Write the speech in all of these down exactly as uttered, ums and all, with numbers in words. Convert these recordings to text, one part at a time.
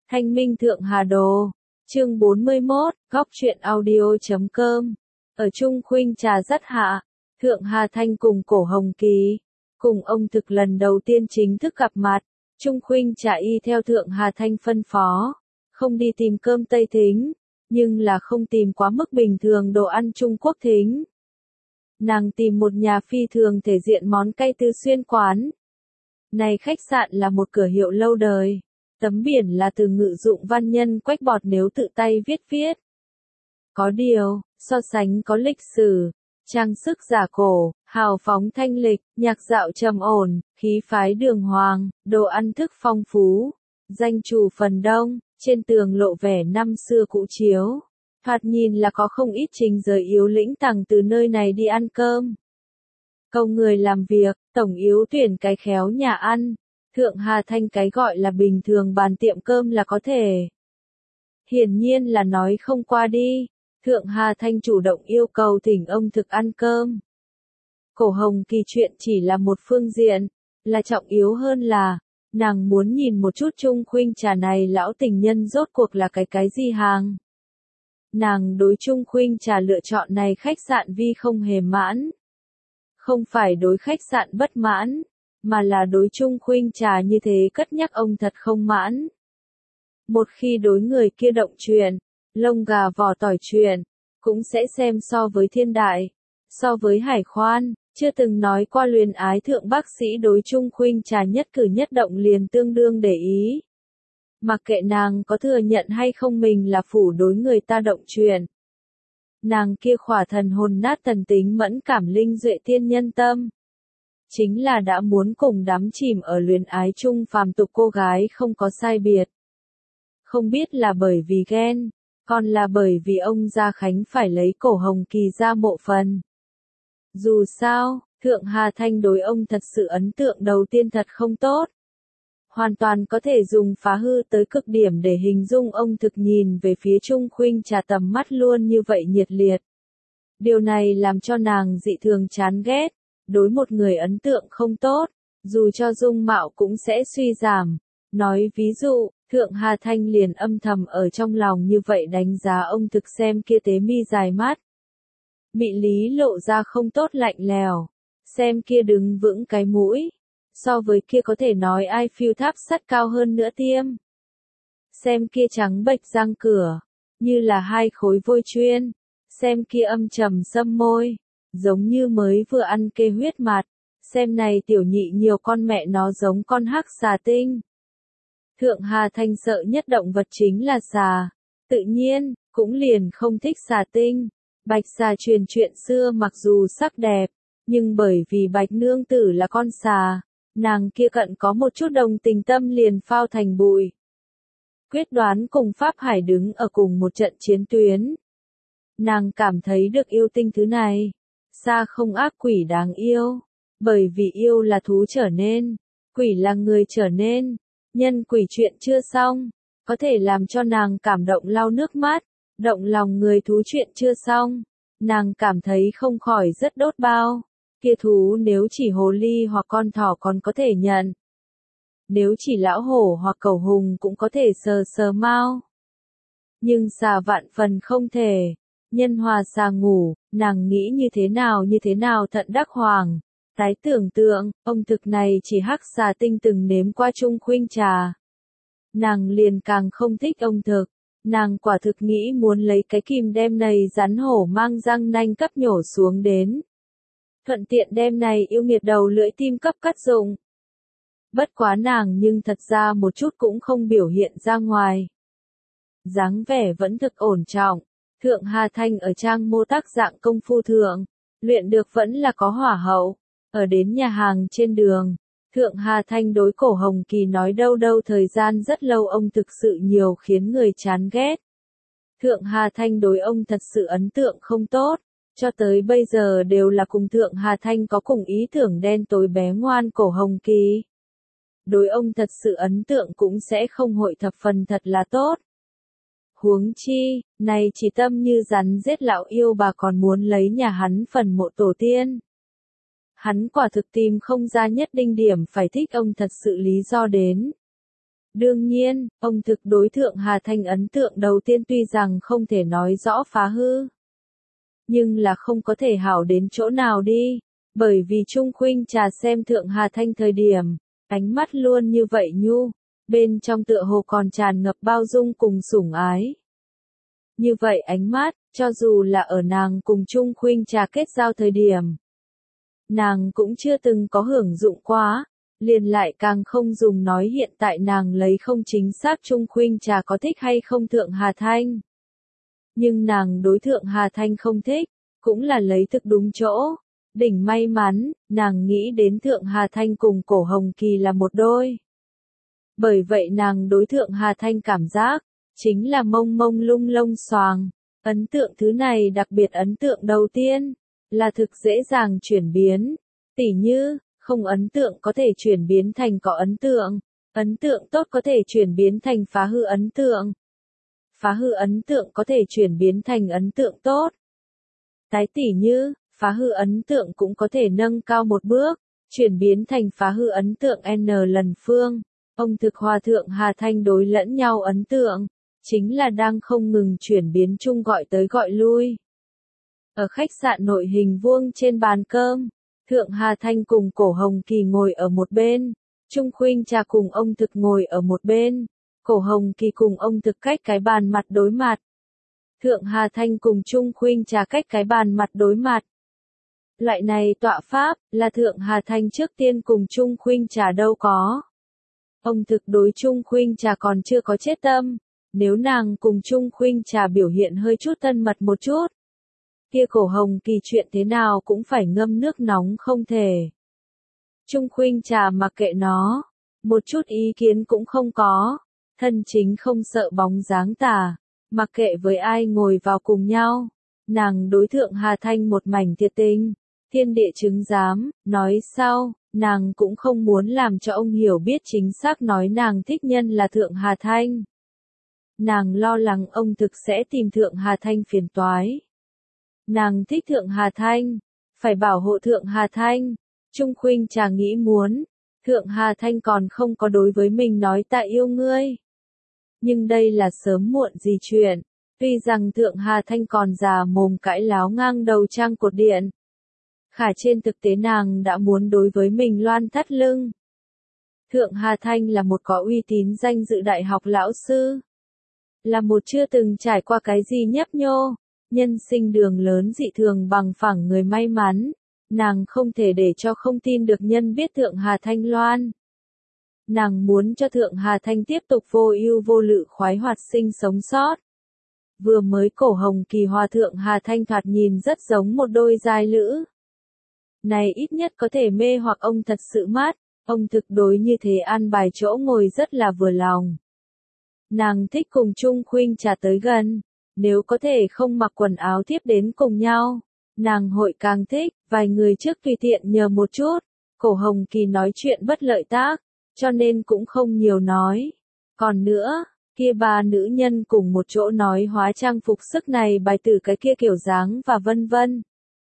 Thanh Minh Thượng Hà Đồ. Chương bốn mươi mốt, góc truyện audio.com. Ở Trung Khuynh Trà rất hạ, Thượng Hà Thanh cùng Cổ Hồng Kỳ, cùng ông thực lần đầu tiên chính thức gặp mặt. Trung Khuynh Trà y theo Thượng Hà Thanh phân phó, không đi tìm cơm Tây Thính, nhưng là không tìm quá mức bình thường đồ ăn Trung Quốc thính. Nàng tìm một nhà phi thường thể diện món cay Tư Xuyên quán. Này khách sạn là một cửa hiệu lâu đời. Tấm biển là từ ngự dụng văn nhân Quách Bọt nếu tự tay viết viết. Có điều, so sánh có lịch sử, trang sức giả cổ, hào phóng thanh lịch, nhạc dạo trầm ổn, khí phái đường hoàng, đồ ăn thức phong phú, danh chủ phần đông, trên tường lộ vẻ năm xưa cũ chiếu. Thoạt nhìn là có không ít trình giới yếu lĩnh tầng từ nơi này đi ăn cơm. Câu người làm việc, tổng yếu tuyển cái khéo nhà ăn. Thượng Hà Thanh cái gọi là bình thường bàn tiệm cơm là có thể. Hiển nhiên là nói không qua đi. Thượng Hà Thanh chủ động yêu cầu thỉnh ông thực ăn cơm. Cổ Hồng Kỳ chuyện chỉ là một phương diện, là trọng yếu hơn là, nàng muốn nhìn một chút Trung Khuynh Trà này lão tình nhân rốt cuộc là cái cái gì hàng. Nàng đối Trung Khuynh Trà lựa chọn này khách sạn vi không hề mãn. Không phải đối khách sạn bất mãn, mà là đối Trung Khuynh Trà như thế cất nhắc ông thật không mãn. Một khi đối người kia động chuyện, lông gà vỏ tỏi chuyện, cũng sẽ xem so với thiên đại, so với hải khoan, chưa từng nói qua luyến ái thượng bác sĩ đối Trung Khuynh Trà nhất cử nhất động liền tương đương để ý. Mặc kệ nàng có thừa nhận hay không mình là phủ đối người ta động chuyện. Nàng kia khỏa thần hồn nát thần tính mẫn cảm linh duệ tiên nhân tâm. Chính là đã muốn cùng đắm chìm ở luyến ái chung phàm tục cô gái không có sai biệt. Không biết là bởi vì ghen, còn là bởi vì ông Gia Khánh phải lấy Cổ Hồng Kỳ ra mộ phần. Dù sao, Thượng Hà Thanh đối ông thật sự ấn tượng đầu tiên thật không tốt. Hoàn toàn có thể dùng phá hư tới cực điểm để hình dung ông thực nhìn về phía Trung Khuynh Trà tầm mắt luôn như vậy nhiệt liệt. Điều này làm cho nàng dị thường chán ghét. Đối một người ấn tượng không tốt, dù cho dung mạo cũng sẽ suy giảm. Nói ví dụ, Thượng Hà Thanh liền âm thầm ở trong lòng như vậy đánh giá ông thực xem kia tế mi dài mắt. Mị lý lộ ra không tốt lạnh lèo, xem kia đứng vững cái mũi. So với kia có thể nói ai phiêu tháp sắt cao hơn nữa tiêm. Xem kia trắng bệch răng cửa, như là hai khối vôi chuyên. Xem kia âm trầm sâm môi, giống như mới vừa ăn kê huyết mạt. Xem này tiểu nhị nhiều con mẹ nó giống con hắc xà tinh. Thượng Hà Thanh sợ nhất động vật chính là xà. Tự nhiên, cũng liền không thích xà tinh. Bạch xà truyền chuyện xưa mặc dù sắc đẹp, nhưng bởi vì bạch nương tử là con xà, nàng kia cận có một chút đồng tình tâm liền phao thành bụi. Quyết đoán cùng Pháp Hải đứng ở cùng một trận chiến tuyến. Nàng cảm thấy được yêu tinh thứ này. Xa không ác quỷ đáng yêu. Bởi vì yêu là thú trở nên. Quỷ là người trở nên. Nhân quỷ chuyện chưa xong. Có thể làm cho nàng cảm động lau nước mắt. Động lòng người thú chuyện chưa xong. Nàng cảm thấy không khỏi rất đốt bao. Kia thú nếu chỉ hồ ly hoặc con thỏ còn có thể nhận. Nếu chỉ lão hổ hoặc cẩu hùng cũng có thể sờ sờ mau. Nhưng xà vạn phần không thể. Nhân hòa xà ngủ, nàng nghĩ như thế nào như thế nào thận đắc hoàng. Tái tưởng tượng, ông thực này chỉ hắc xà tinh từng nếm qua Trung Khuynh Trà. Nàng liền càng không thích ông thực. Nàng quả thực nghĩ muốn lấy cái kìm đem này rắn hổ mang răng nanh cấp nhổ xuống đến. Thuận tiện đem này yêu nghiệt đầu lưỡi tim cấp cắt dụng. Bất quá nàng nhưng thật ra một chút cũng không biểu hiện ra ngoài. Dáng vẻ vẫn thực ổn trọng. Thượng Hà Thanh ở trang mô tác dạng công phu thượng, luyện được vẫn là có hỏa hậu. Ở đến nhà hàng trên đường, Thượng Hà Thanh đối Cổ Hồng Kỳ nói đâu đâu thời gian rất lâu ông thực sự nhiều khiến người chán ghét. Thượng Hà Thanh đối ông thật sự ấn tượng không tốt, cho tới bây giờ đều là cùng Thượng Hà Thanh có cùng ý tưởng đen tối bé ngoan Cổ Hồng Kỳ. Đối ông thật sự ấn tượng cũng sẽ không hội thập phần thật là tốt. Huống chi, này chỉ tâm như rắn giết lão yêu bà còn muốn lấy nhà hắn phần mộ tổ tiên. Hắn quả thực tìm không ra nhất định điểm phải thích ông thật sự lý do đến. Đương nhiên, ông thực đối Thượng Hà Thanh ấn tượng đầu tiên tuy rằng không thể nói rõ phá hư, nhưng là không có thể hảo đến chỗ nào đi, bởi vì Trung Khuynh Trà xem Thượng Hà Thanh thời điểm, ánh mắt luôn như vậy nhu, bên trong tựa hồ còn tràn ngập bao dung cùng sủng ái. Như vậy ánh mắt, cho dù là ở nàng cùng Trung Khuynh Trà kết giao thời điểm, nàng cũng chưa từng có hưởng dụng quá, liền lại càng không dùng nói hiện tại nàng lấy không chính xác Trung Khuynh Trà có thích hay không Thượng Hà Thanh. Nhưng nàng đối Thượng Hà Thanh không thích, cũng là lấy thực đúng chỗ. Đỉnh may mắn, nàng nghĩ đến Thượng Hà Thanh cùng Cổ Hồng Kỳ là một đôi. Bởi vậy nàng đối Thượng Hà Thanh cảm giác, chính là mông mông lung lông xoàng. Ấn tượng thứ này đặc biệt ấn tượng đầu tiên, là thực dễ dàng chuyển biến. Tỉ như, không ấn tượng có thể chuyển biến thành có ấn tượng. Ấn tượng tốt có thể chuyển biến thành phá hư ấn tượng. Phá hư ấn tượng có thể chuyển biến thành ấn tượng tốt. Tái tỉ như, phá hư ấn tượng cũng có thể nâng cao một bước, chuyển biến thành phá hư ấn tượng N lần phương. Ông thực Hòa Thượng Hà Thanh đối lẫn nhau ấn tượng, chính là đang không ngừng chuyển biến chung gọi tới gọi lui. Ở khách sạn nội hình vuông trên bàn cơm, Thượng Hà Thanh cùng Cổ Hồng Kỳ ngồi ở một bên, Trung Khuynh Trà cùng ông thực ngồi ở một bên, Cổ Hồng Kỳ cùng ông thực cách cái bàn mặt đối mặt. Thượng Hà Thanh cùng Trung Khuynh Trà cách cái bàn mặt đối mặt. Loại này tọa pháp, là Thượng Hà Thanh trước tiên cùng Trung Khuynh Trà đâu có. Ông thực đối Trung Khuynh Trà còn chưa có chết tâm, nếu nàng cùng Trung Khuynh Trà biểu hiện hơi chút thân mật một chút, kia Cổ Hồng Kỳ chuyện thế nào cũng phải ngâm nước nóng không thể. Trung Khuynh Trà mặc kệ nó, một chút ý kiến cũng không có, thân chính không sợ bóng dáng tà, mặc kệ với ai ngồi vào cùng nhau, nàng đối Thượng Hà Thanh một mảnh thiệt tình, thiên địa chứng giám, nói sau, nàng cũng không muốn làm cho ông hiểu biết chính xác nói nàng thích nhân là Thượng Hà Thanh. Nàng lo lắng ông thực sẽ tìm Thượng Hà Thanh phiền toái. Nàng thích Thượng Hà Thanh, phải bảo hộ Thượng Hà Thanh. Trung Khuynh Trà nghĩ muốn, Thượng Hà Thanh còn không có đối với mình nói ta yêu ngươi. Nhưng đây là sớm muộn gì chuyện, tuy rằng Thượng Hà Thanh còn già mồm cãi láo ngang đầu trang cột điện. Khả trên thực tế nàng đã muốn đối với mình loan thắt lưng. Thượng Hà Thanh là một có uy tín danh dự đại học lão sư. Là một chưa từng trải qua cái gì nhấp nhô, nhân sinh đường lớn dị thường bằng phẳng người may mắn. Nàng không thể để cho không tin được nhân biết Thượng Hà Thanh loan. Nàng muốn cho Thượng Hà Thanh tiếp tục vô ưu vô lự khoái hoạt sinh sống sót. Vừa mới Cổ Hồng Kỳ Hòa Thượng Hà Thanh thoạt nhìn rất giống một đôi giai lữ. Này ít nhất có thể mê hoặc ông thật sự mát, ông thực đối như thế an bài chỗ ngồi rất là vừa lòng. Nàng thích cùng Trung Khuynh Trà tới gần, nếu có thể không mặc quần áo tiếp đến cùng nhau, nàng hội càng thích, vài người trước tùy tiện nhờ một chút, Cổ Hồng Kỳ nói chuyện bất lợi tác, cho nên cũng không nhiều nói. Còn nữa, kia ba nữ nhân cùng một chỗ nói hóa trang phục sức này bài tử cái kia kiểu dáng và vân vân.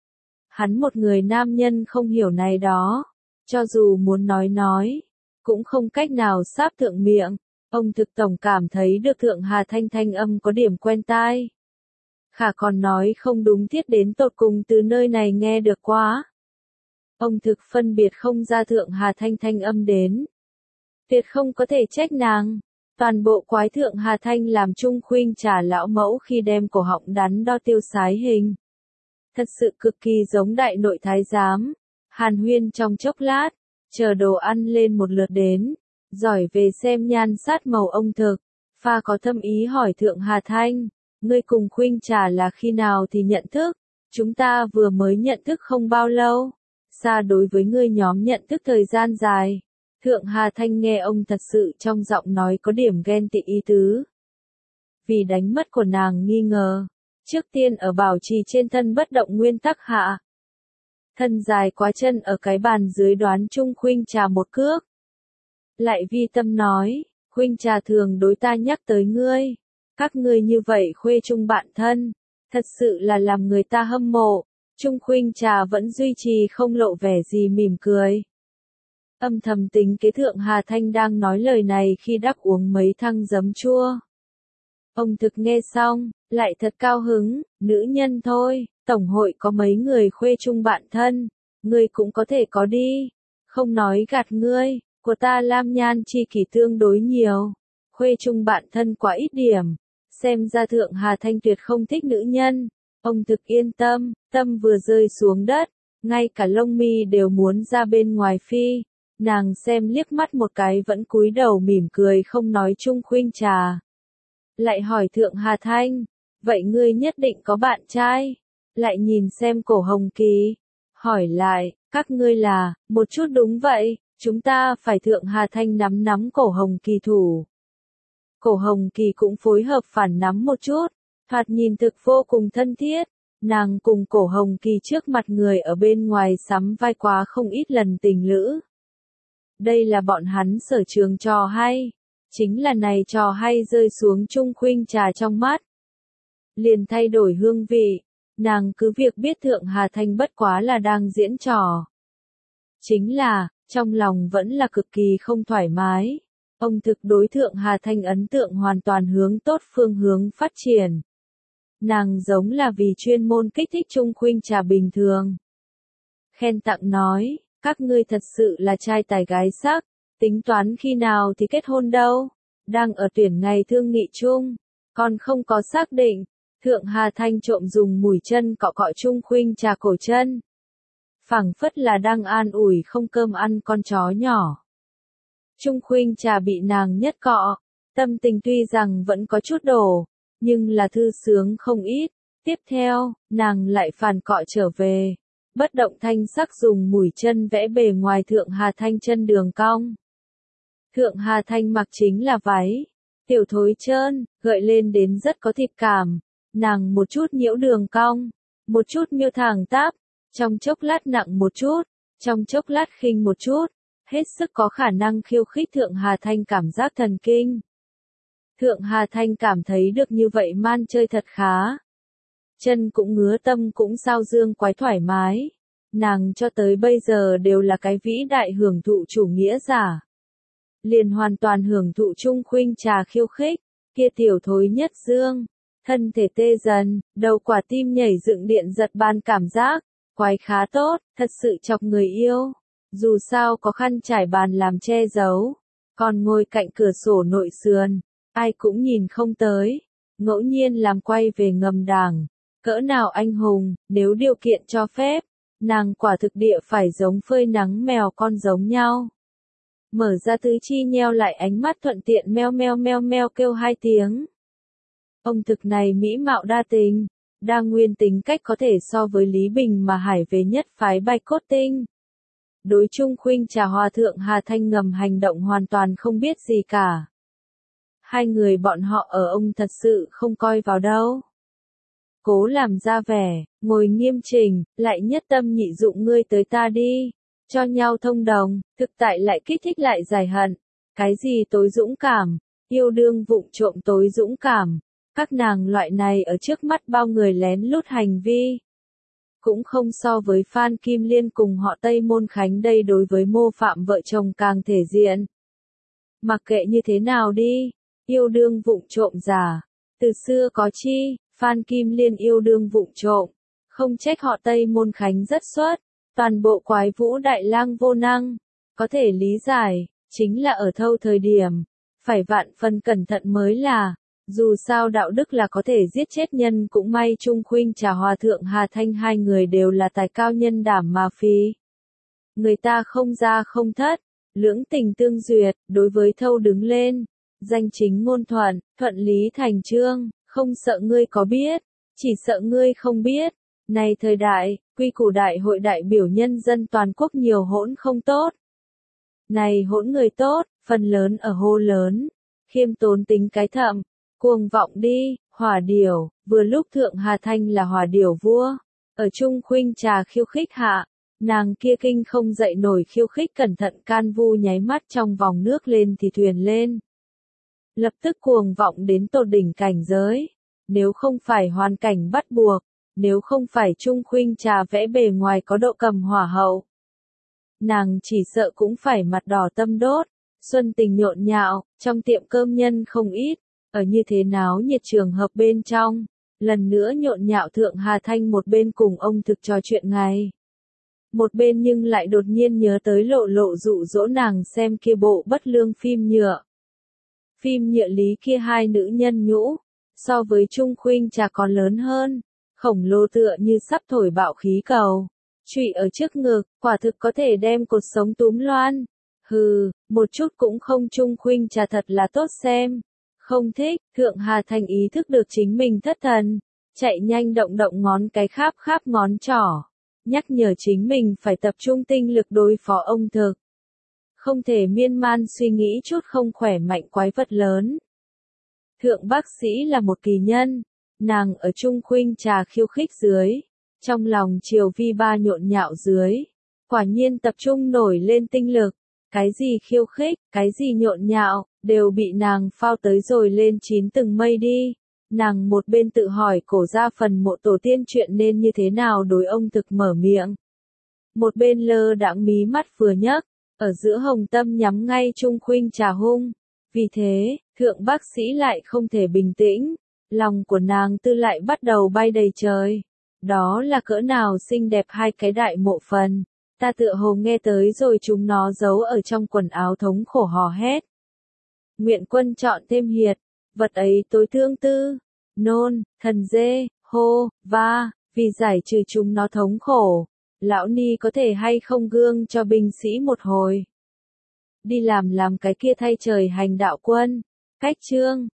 Hắn một người nam nhân không hiểu này đó, cho dù muốn nói nói, cũng không cách nào sáp thượng miệng. Ông thực tổng cảm thấy được Thượng Hà Thanh thanh âm có điểm quen tai. Khả còn nói không đúng thiết đến tột cùng từ nơi này nghe được quá. Ông thực phân biệt không ra Thượng Hà Thanh thanh âm đến. Tuyệt không có thể trách nàng. Toàn bộ quái Thượng Hà Thanh làm Trung Khuynh Trà lão mẫu khi đem cổ họng đắn đo tiêu sái hình. Thật sự cực kỳ giống đại nội thái giám. Hàn huyên trong chốc lát, chờ đồ ăn lên một lượt đến. Giỏi về xem nhan sát màu ông thực. Pha có thâm ý hỏi Thượng Hà Thanh. Ngươi cùng Khuynh Trà là khi nào thì nhận thức? Chúng ta vừa mới nhận thức không bao lâu. Xa đối với ngươi nhóm nhận thức thời gian dài. Thượng Hà Thanh nghe ông thật sự trong giọng nói có điểm ghen tị ý tứ. Vì đánh mất của nàng nghi ngờ. Trước tiên ở bảo trì trên thân bất động nguyên tắc hạ. Thân dài quá chân ở cái bàn dưới đoán Trung Khuynh Trà một cước. Lại vi tâm nói, Khuynh Trà thường đối ta nhắc tới ngươi. Các ngươi như vậy khuê chung bạn thân. Thật sự là làm người ta hâm mộ. Trung Khuynh Trà vẫn duy trì không lộ vẻ gì mỉm cười. Âm thầm tính kế Thượng Hà Thanh đang nói lời này khi đắc uống mấy thăng giấm chua. Ông Thực nghe xong, lại thật cao hứng, nữ nhân thôi, tổng hội có mấy người khuê chung bạn thân, ngươi cũng có thể có đi, không nói gạt ngươi, của ta lam nhan chi kỷ tương đối nhiều, khuê chung bạn thân quá ít điểm, xem ra Thượng Hà Thanh tuyệt không thích nữ nhân, ông Thực yên tâm, tâm vừa rơi xuống đất, ngay cả lông mi đều muốn ra bên ngoài phi, nàng xem liếc mắt một cái vẫn cúi đầu mỉm cười không nói chung Khuynh Trà. Lại hỏi Thượng Hà Thanh, vậy ngươi nhất định có bạn trai? Lại nhìn xem Cổ Hồng Kỳ, hỏi lại, các ngươi là, một chút đúng vậy, chúng ta phải. Thượng Hà Thanh nắm nắm Cổ Hồng Kỳ thủ. Cổ Hồng Kỳ cũng phối hợp phản nắm một chút, thoạt nhìn thực vô cùng thân thiết, nàng cùng Cổ Hồng Kỳ trước mặt người ở bên ngoài sắm vai quá không ít lần tình lữ. Đây là bọn hắn sở trường trò hay. Chính là này trò hay rơi xuống Trung Khuynh Trà trong mắt. Liền thay đổi hương vị, nàng cứ việc biết Thượng Hà Thanh bất quá là đang diễn trò. Chính là, trong lòng vẫn là cực kỳ không thoải mái. Ông Thực đối Thượng Hà Thanh ấn tượng hoàn toàn hướng tốt phương hướng phát triển. Nàng giống là vì chuyên môn kích thích Trung Khuynh Trà bình thường. Khen tặng nói, các ngươi thật sự là trai tài gái sắc. Tính toán khi nào thì kết hôn đâu? Đang ở tuyển ngày thương nghị chung, còn không có xác định. Thượng Hà Thanh trộm dùng mũi chân cọ cọ Trung Khuynh Trà cổ chân. Phảng phất là đang an ủi không cơm ăn con chó nhỏ. Trung Khuynh Trà bị nàng nhất cọ, tâm tình tuy rằng vẫn có chút đổ, nhưng là thư sướng không ít. Tiếp theo, nàng lại phản cọ trở về. Bất động thanh sắc dùng mũi chân vẽ bề ngoài Thượng Hà Thanh chân đường cong. Thượng Hà Thanh mặc chính là váy, tiểu thối trơn, gợi lên đến rất có thịt cảm, nàng một chút nhiễu đường cong, một chút miêu thẳng tắp, trong chốc lát nặng một chút, trong chốc lát khinh một chút, hết sức có khả năng khiêu khích Thượng Hà Thanh cảm giác thần kinh. Thượng Hà Thanh cảm thấy được như vậy man chơi thật khá. Chân cũng ngứa tâm cũng sao dương quái thoải mái, nàng cho tới bây giờ đều là cái vĩ đại hưởng thụ chủ nghĩa giả. Liền hoàn toàn hưởng thụ Trung Khuynh Trà khiêu khích, kia tiểu thối nhất dương, thân thể tê dần, đầu quả tim nhảy dựng điện giật ban cảm giác, quái khá tốt, thật sự chọc người yêu. Dù sao có khăn trải bàn làm che giấu, còn ngồi cạnh cửa sổ nội sườn, ai cũng nhìn không tới, ngẫu nhiên làm quay về ngầm đàng, cỡ nào anh hùng, nếu điều kiện cho phép, nàng quả thực địa phải giống phơi nắng mèo con giống nhau. Mở ra tứ chi nheo lại ánh mắt thuận tiện meo meo meo meo kêu hai tiếng. Ông Thực này mỹ mạo đa tình, đa nguyên tính cách có thể so với Lý Bình mà hải về nhất phái Bạch Cốt Tinh. Đối Trung Khuynh Trà Hòa Thượng Hà Thanh ngầm hành động hoàn toàn không biết gì cả. Hai người bọn họ ở ông thật sự không coi vào đâu. Cố làm ra vẻ, ngồi nghiêm chỉnh, lại nhất tâm nhị dụng ngươi tới ta đi. Cho nhau thông đồng, thực tại lại kích thích lại giải hận. Cái gì tối dũng cảm, yêu đương vụng trộm tối dũng cảm. Các nàng loại này ở trước mắt bao người lén lút hành vi. Cũng không so với Phan Kim Liên cùng họ Tây Môn Khánh đây đối với mô phạm vợ chồng càng thể diện. Mặc kệ như thế nào đi, yêu đương vụng trộm giả. Từ xưa có chi, Phan Kim Liên yêu đương vụng trộm. Không trách họ Tây Môn Khánh rất xuất. Toàn bộ quái vũ đại lang vô năng, có thể lý giải, chính là ở thâu thời điểm, phải vạn phần cẩn thận mới là, dù sao đạo đức là có thể giết chết nhân cũng may Trung Khuynh Trà Hòa Thượng Hà Thanh hai người đều là tài cao nhân đảm mà phí. Người ta không ra không thất, lưỡng tình tương duyệt, đối với thâu đứng lên, danh chính ngôn thuận, thuận lý thành chương, không sợ ngươi có biết, chỉ sợ ngươi không biết. Này thời đại, quy củ đại hội đại biểu nhân dân toàn quốc nhiều hỗn không tốt. Này hỗn người tốt, phần lớn ở hô lớn, khiêm tốn tính cái thậm, cuồng vọng đi, hỏa điểu, vừa lúc Thượng Hà Thanh là hỏa điểu vua, ở Trung Khuynh Trà khiêu khích hạ, nàng kia kinh không dậy nổi khiêu khích cẩn thận can vu nháy mắt trong vòng nước lên thì thuyền lên. Lập tức cuồng vọng đến tột đỉnh cảnh giới, nếu không phải hoàn cảnh bắt buộc. Nếu không phải Trung Khuynh Trà vẽ bề ngoài có độ cầm hỏa hậu, nàng chỉ sợ cũng phải mặt đỏ tâm đốt. Xuân tình nhộn nhạo, trong tiệm cơm nhân không ít, ở như thế náo nhiệt trường hợp bên trong, lần nữa nhộn nhạo Thượng Hà Thanh một bên cùng ông thực trò chuyện ngày. Một bên nhưng lại đột nhiên nhớ tới Lộ Lộ dụ dỗ nàng xem kia bộ bất lương phim nhựa. Phim nhựa lý kia hai nữ nhân nhũ, so với Trung Khuynh Trà còn lớn hơn, khổng lồ tựa như sắp thổi bạo khí cầu, trụy ở trước ngực, quả thực có thể đem cột sống túm loan. Hừ, một chút cũng không. Trung Khuynh Trà thật là tốt xem. Không thích. Thượng Hà Thanh ý thức được chính mình thất thần, chạy nhanh động động ngón cái kháp kháp ngón trỏ, nhắc nhở chính mình phải tập trung tinh lực đối phó ông thực. Không thể miên man suy nghĩ chút không khỏe mạnh quái vật lớn. Thượng bác sĩ là một kỳ nhân, nàng ở Trung Khuynh Trà khiêu khích dưới, trong lòng Triều Vi Ba nhộn nhạo dưới, quả nhiên tập trung nổi lên tinh lực, cái gì khiêu khích, cái gì nhộn nhạo, đều bị nàng phao tới rồi lên chín tầng mây đi. Nàng một bên tự hỏi cổ ra phần mộ tổ tiên chuyện nên như thế nào đối ông thực mở miệng. Một bên lơ đãng mí mắt vừa nhấc, ở giữa hồng tâm nhắm ngay Trung Khuynh Trà hung. Vì thế, thượng bác sĩ lại không thể bình tĩnh, lòng của nàng tư lại bắt đầu bay đầy trời. Đó là cỡ nào xinh đẹp hai cái đại mộ phần, ta tựa hồ nghe tới rồi chúng nó giấu ở trong quần áo thống khổ hò hét. Nguyện quân chọn thêm hiệt, vật ấy tối thương tư, nôn, thần dê, hô, va, vì giải trừ chúng nó thống khổ, lão ni có thể hay không gương cho binh sĩ một hồi. Đi làm làm cái kia thay trời hành đạo quân, cách chương.